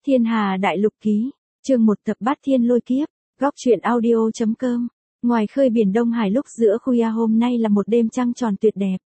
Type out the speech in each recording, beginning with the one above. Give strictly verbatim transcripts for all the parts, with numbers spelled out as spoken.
Thiên Hà Đại Lục Ký, chương một Thập Bát Thiên Lôi Kiếp, góc truyện audio.com. Ngoài khơi biển Đông Hải lúc giữa khuya hôm nay là một đêm trăng tròn tuyệt đẹp.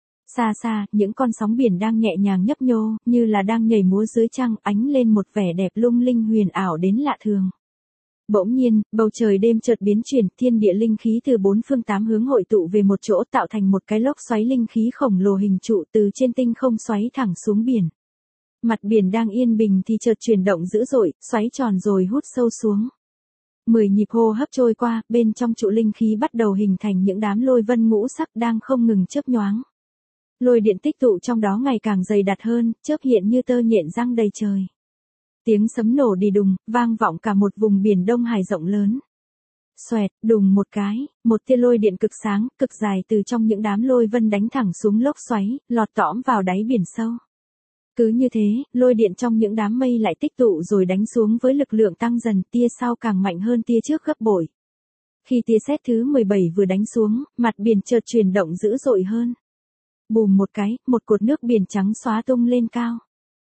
Xa xa, những con sóng biển đang nhẹ nhàng nhấp nhô, như là đang nhảy múa dưới trăng, ánh lên một vẻ đẹp lung linh huyền ảo đến lạ thường. Bỗng nhiên, bầu trời đêm chợt biến chuyển, thiên địa linh khí từ bốn phương tám hướng hội tụ về một chỗ tạo thành một cái lốc xoáy linh khí khổng lồ hình trụ từ trên tinh không xoáy thẳng xuống biển. Mặt biển đang yên bình thì chợt chuyển động dữ dội, xoáy tròn rồi hút sâu xuống. Mười nhịp hô hấp trôi qua, bên trong trụ linh khí bắt đầu hình thành những đám lôi vân ngũ sắc đang không ngừng chớp nhoáng. Lôi điện tích tụ trong đó ngày càng dày đặc hơn, chớp hiện như tơ nhện răng đầy trời. Tiếng sấm nổ đi đùng, vang vọng cả một vùng biển Đông Hải rộng lớn. Xoẹt, đùng một cái, một tia lôi điện cực sáng, cực dài từ trong những đám lôi vân đánh thẳng xuống lốc xoáy, lọt tõm vào đáy biển sâu. Cứ như thế, lôi điện trong những đám mây lại tích tụ rồi đánh xuống với lực lượng tăng dần, tia sau càng mạnh hơn tia trước gấp bội. Khi tia sét thứ mười bảy vừa đánh xuống, mặt biển chợt chuyển động dữ dội hơn. Bùm một cái, một cột nước biển trắng xóa tung lên cao.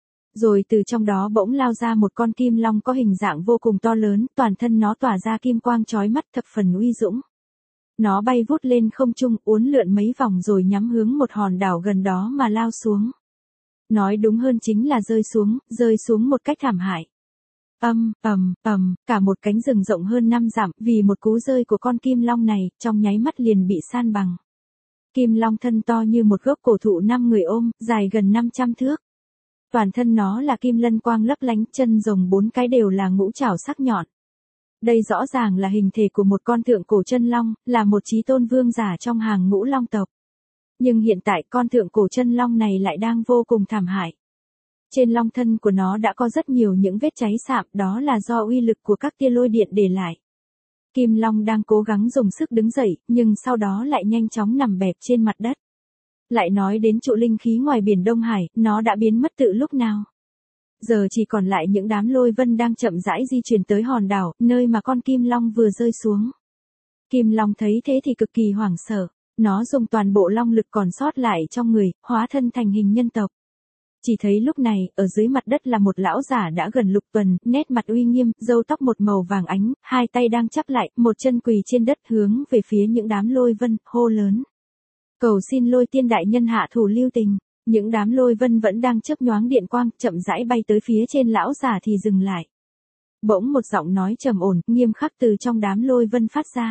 Rồi từ trong đó bỗng lao ra một con kim long có hình dạng vô cùng to lớn, toàn thân nó tỏa ra kim quang chói mắt thập phần uy dũng. Nó bay vút lên không trung, uốn lượn mấy vòng rồi nhắm hướng một hòn đảo gần đó mà lao xuống. Nói đúng hơn chính là rơi xuống, rơi xuống một cách thảm hại. Ầm, ầm, ầm, cả một cánh rừng rộng hơn năm dặm, vì một cú rơi của con kim long này, trong nháy mắt liền bị san bằng. Kim long thân to như một gốc cổ thụ năm người ôm, dài gần năm trăm thước. Toàn thân nó là kim lân quang lấp lánh, chân rồng bốn cái đều là ngũ trảo sắc nhọn. Đây rõ ràng là hình thể của một con thượng cổ chân long, là một chí tôn vương giả trong hàng ngũ long tộc. Nhưng hiện tại con thượng cổ chân long này lại đang vô cùng thảm hại. Trên long thân của nó đã có rất nhiều những vết cháy sạm, đó là do uy lực của các tia lôi điện để lại. Kim long đang cố gắng dùng sức đứng dậy, nhưng sau đó lại nhanh chóng nằm bẹp trên mặt đất. Lại nói đến trụ linh khí ngoài biển Đông Hải, nó đã biến mất từ lúc nào. Giờ chỉ còn lại những đám lôi vân đang chậm rãi di chuyển tới hòn đảo, nơi mà con kim long vừa rơi xuống. Kim long thấy thế thì cực kỳ hoảng sợ. Nó dùng toàn bộ long lực còn sót lại trong người, hóa thân thành hình nhân tộc. Chỉ thấy lúc này, ở dưới mặt đất là một lão giả đã gần lục tuần, nét mặt uy nghiêm, râu tóc một màu vàng ánh, hai tay đang chắp lại, một chân quỳ trên đất hướng về phía những đám lôi vân, hô lớn. Cầu xin lôi tiên đại nhân hạ thủ lưu tình. Những đám lôi vân vẫn đang chớp nhoáng điện quang, chậm rãi bay tới phía trên lão giả thì dừng lại. Bỗng một giọng nói trầm ổn, nghiêm khắc từ trong đám lôi vân phát ra.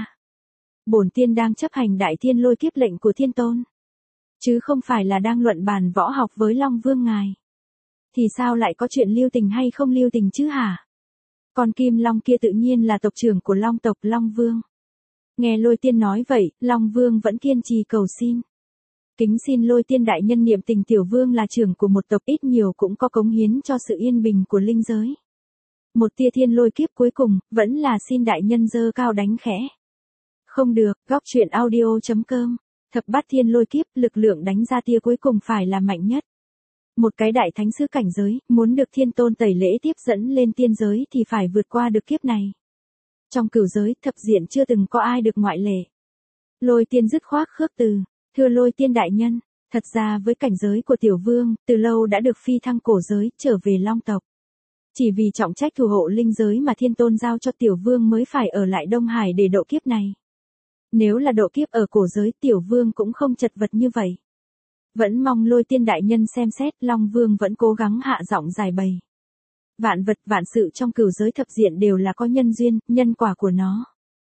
Bổn tiên đang chấp hành đại thiên lôi kiếp lệnh của thiên tôn. Chứ không phải là đang luận bàn võ học với Long Vương ngài. Thì sao lại có chuyện lưu tình hay không lưu tình chứ hả? Con kim long kia tự nhiên là tộc trưởng của long tộc Long Vương. Nghe lôi tiên nói vậy, Long Vương vẫn kiên trì cầu xin. Kính xin lôi tiên đại nhân niệm tình tiểu vương là trưởng của một tộc ít nhiều cũng có cống hiến cho sự yên bình của linh giới. Một tia thiên lôi kiếp cuối cùng, vẫn là xin đại nhân dơ cao đánh khẽ. Không được, góc truyện audio.com. Thập bát thiên lôi kiếp, lực lượng đánh ra tia cuối cùng phải là mạnh nhất. Một cái đại thánh sứ cảnh giới, muốn được thiên tôn tẩy lễ tiếp dẫn lên tiên giới thì phải vượt qua được kiếp này. Trong cửu giới, thập diện chưa từng có ai được ngoại lệ. Lôi tiên dứt khoát khước từ, thưa lôi tiên đại nhân, thật ra với cảnh giới của tiểu vương, từ lâu đã được phi thăng cổ giới, trở về long tộc. Chỉ vì trọng trách thủ hộ linh giới mà thiên tôn giao cho tiểu vương mới phải ở lại Đông Hải để độ kiếp này. Nếu là độ kiếp ở cổ giới, tiểu vương cũng không chật vật như vậy. Vẫn mong lôi tiên đại nhân xem xét, Long Vương vẫn cố gắng hạ giọng giải bày. Vạn vật vạn sự trong cửu giới thập diện đều là có nhân duyên, nhân quả của nó.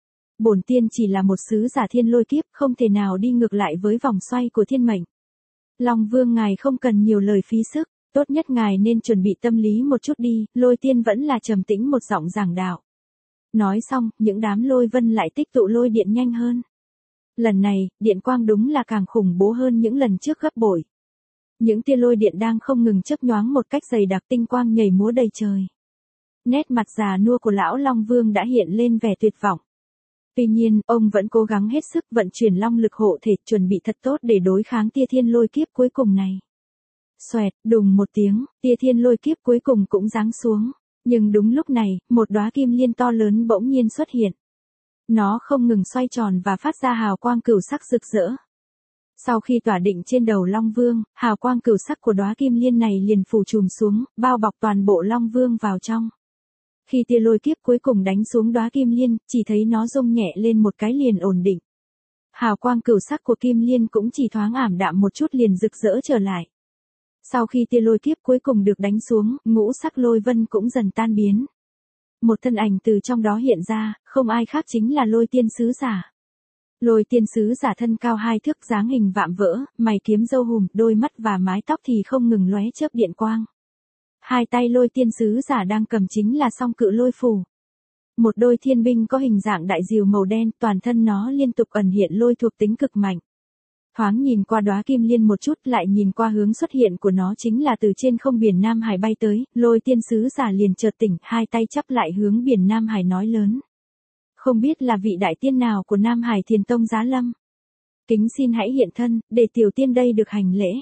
Bổn tiên chỉ là một sứ giả thiên lôi kiếp, không thể nào đi ngược lại với vòng xoay của thiên mệnh. Long Vương ngài không cần nhiều lời phí sức, tốt nhất ngài nên chuẩn bị tâm lý một chút đi, lôi tiên vẫn là trầm tĩnh một giọng giảng đạo. Nói xong, những đám lôi vân lại tích tụ lôi điện nhanh hơn. Lần này, điện quang đúng là càng khủng bố hơn những lần trước gấp bội. Những tia lôi điện đang không ngừng chớp nhoáng một cách dày đặc, tinh quang nhảy múa đầy trời. Nét mặt già nua của lão Long Vương đã hiện lên vẻ tuyệt vọng. Tuy nhiên, ông vẫn cố gắng hết sức vận chuyển long lực hộ thể, chuẩn bị thật tốt để đối kháng tia thiên lôi kiếp cuối cùng này. Xoẹt, đùng một tiếng, tia thiên lôi kiếp cuối cùng cũng giáng xuống. Nhưng đúng lúc này, một đóa kim liên to lớn bỗng nhiên xuất hiện. Nó không ngừng xoay tròn và phát ra hào quang cửu sắc rực rỡ. Sau khi tỏa định trên đầu Long Vương, hào quang cửu sắc của đóa kim liên này liền phủ trùm xuống, bao bọc toàn bộ Long Vương vào trong. Khi tia lôi kiếp cuối cùng đánh xuống đóa kim liên, chỉ thấy nó rung nhẹ lên một cái liền ổn định. Hào quang cửu sắc của kim liên cũng chỉ thoáng ảm đạm một chút liền rực rỡ trở lại. Sau khi tia lôi kiếp cuối cùng được đánh xuống, ngũ sắc lôi vân cũng dần tan biến. Một thân ảnh từ trong đó hiện ra, không ai khác chính là Lôi Tiên Sứ Giả. Lôi Tiên Sứ Giả thân cao hai thước, dáng hình vạm vỡ, mày kiếm râu hùm, đôi mắt và mái tóc thì không ngừng lóe chớp điện quang. Hai tay Lôi Tiên Sứ Giả đang cầm chính là song cự lôi phù. Một đôi thiên binh có hình dạng đại diều màu đen, toàn thân nó liên tục ẩn hiện lôi thuộc tính cực mạnh. Thoáng nhìn qua đóa kim liên một chút, lại nhìn qua hướng xuất hiện của nó chính là từ trên không biển Nam Hải bay tới, Lôi Tiên Sứ Giả liền chợt tỉnh, hai tay chắp lại hướng biển Nam Hải nói lớn. Không biết là vị đại tiên nào của Nam Hải Thiền Tông giá lâm. Kính xin hãy hiện thân, để tiểu tiên đây được hành lễ.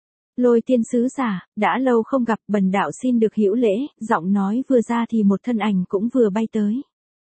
Lôi Tiên Sứ Giả, đã lâu không gặp, bần đạo xin được hữu lễ, giọng nói vừa ra thì một thân ảnh cũng vừa bay tới.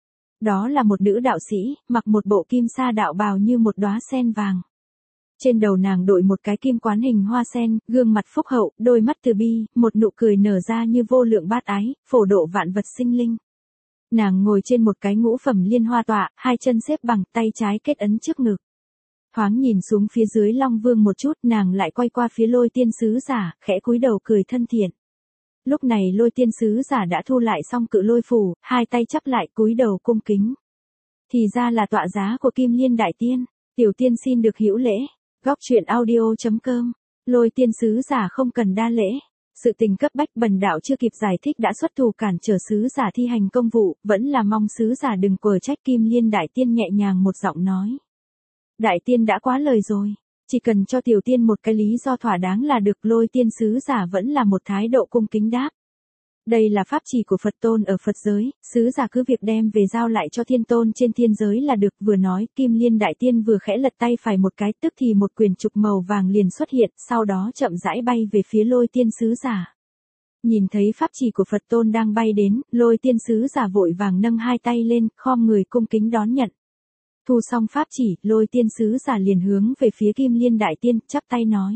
Đó là một nữ đạo sĩ, mặc một bộ kim sa đạo bào như một đóa sen vàng. Trên đầu nàng đội một cái kim quán hình hoa sen, gương mặt phúc hậu, đôi mắt từ bi, một nụ cười nở ra như vô lượng bát ái, phổ độ vạn vật sinh linh. Nàng ngồi trên một cái ngũ phẩm liên hoa tọa, hai chân xếp bằng, tay trái kết ấn trước ngực. Thoáng nhìn xuống phía dưới Long Vương một chút, nàng lại quay qua phía Lôi Tiên Sứ Giả, khẽ cúi đầu cười thân thiện. Lúc này Lôi Tiên Sứ Giả đã thu lại xong cự lôi phù, hai tay chắp lại cúi đầu cung kính. Thì ra là tọa giá của Kim Liên Đại Tiên, tiểu tiên xin được hữu lễ. Góc truyện audio chấm com. Lôi Tiên Sứ Giả không cần đa lễ. Sự tình cấp bách, bần đạo chưa kịp giải thích đã xuất thủ cản trở sứ giả thi hành công vụ, vẫn là mong sứ giả đừng quở trách. Kim Liên Đại Tiên nhẹ nhàng một giọng nói. Đại tiên đã quá lời rồi, chỉ cần cho tiểu tiên một cái lý do thỏa đáng là được. Lôi Tiên Sứ Giả vẫn là một thái độ cung kính đáp. Đây là pháp chỉ của Phật Tôn ở Phật giới, sứ giả cứ việc đem về giao lại cho Thiên Tôn trên thiên giới là được. Vừa nói, Kim Liên Đại Tiên vừa khẽ lật tay phải một cái, tức thì một quyển trục màu vàng liền xuất hiện, sau đó chậm rãi bay về phía Lôi Tiên Sứ Giả. Nhìn thấy pháp chỉ của Phật Tôn đang bay đến, Lôi Tiên Sứ Giả vội vàng nâng hai tay lên, khom người cung kính đón nhận. Thu xong pháp chỉ, Lôi Tiên Sứ Giả liền hướng về phía Kim Liên Đại Tiên, chắp tay nói.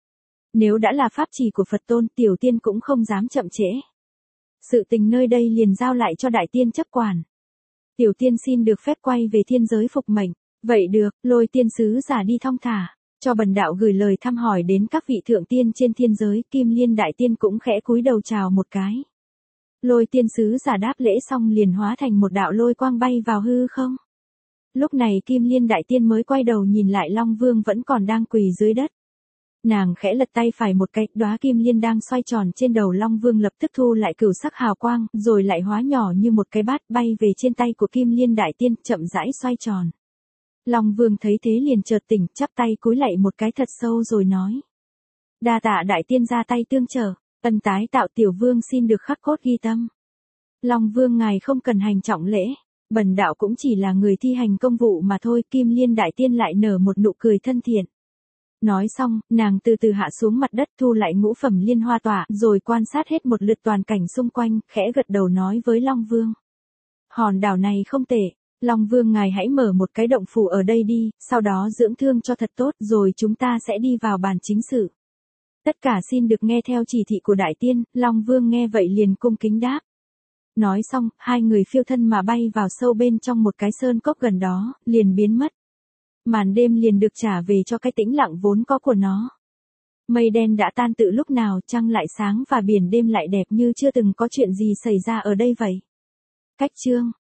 Nếu đã là pháp chỉ của Phật Tôn, tiểu tiên cũng không dám chậm trễ. Sự tình nơi đây liền giao lại cho đại tiên chấp quản. Tiểu tiên xin được phép quay về thiên giới phục mệnh. Vậy được, Lôi Tiên Sứ Giả đi thong thả, cho bần đạo gửi lời thăm hỏi đến các vị thượng tiên trên thiên giới. Kim Liên Đại Tiên cũng khẽ cúi đầu chào một cái. Lôi Tiên Sứ Giả đáp lễ xong liền hóa thành một đạo lôi quang bay vào hư không. Lúc này Kim Liên Đại Tiên mới quay đầu nhìn lại Long Vương vẫn còn đang quỳ dưới đất. Nàng khẽ lật tay phải một cái, đóa kim liên đang xoay tròn trên đầu Long Vương lập tức thu lại cửu sắc hào quang, rồi lại hóa nhỏ như một cái bát bay về trên tay của Kim Liên Đại Tiên, chậm rãi xoay tròn. Long Vương thấy thế liền chợt tỉnh, chắp tay cúi lạy một cái thật sâu rồi nói. Đa tạ đại tiên ra tay tương trợ, ân tái tạo tiểu vương xin được khắc cốt ghi tâm. Long Vương ngài không cần hành trọng lễ, bần đạo cũng chỉ là người thi hành công vụ mà thôi. Kim Liên Đại Tiên lại nở một nụ cười thân thiện. Nói xong, nàng từ từ hạ xuống mặt đất, thu lại ngũ phẩm liên hoa tọa, rồi quan sát hết một lượt toàn cảnh xung quanh, khẽ gật đầu nói với Long Vương. Hòn đảo này không tệ, Long Vương ngài hãy mở một cái động phủ ở đây đi, sau đó dưỡng thương cho thật tốt, rồi chúng ta sẽ đi vào bàn chính sự. Tất cả xin được nghe theo chỉ thị của đại tiên. Long Vương nghe vậy liền cung kính đáp. Nói xong, hai người phiêu thân mà bay vào sâu bên trong một cái sơn cốc gần đó, liền biến mất. Màn đêm liền được trả về cho cái tĩnh lặng vốn có của nó. Mây đen đã tan tự lúc nào, trăng lại sáng và biển đêm lại đẹp như chưa từng có chuyện gì xảy ra ở đây vậy. Cách chương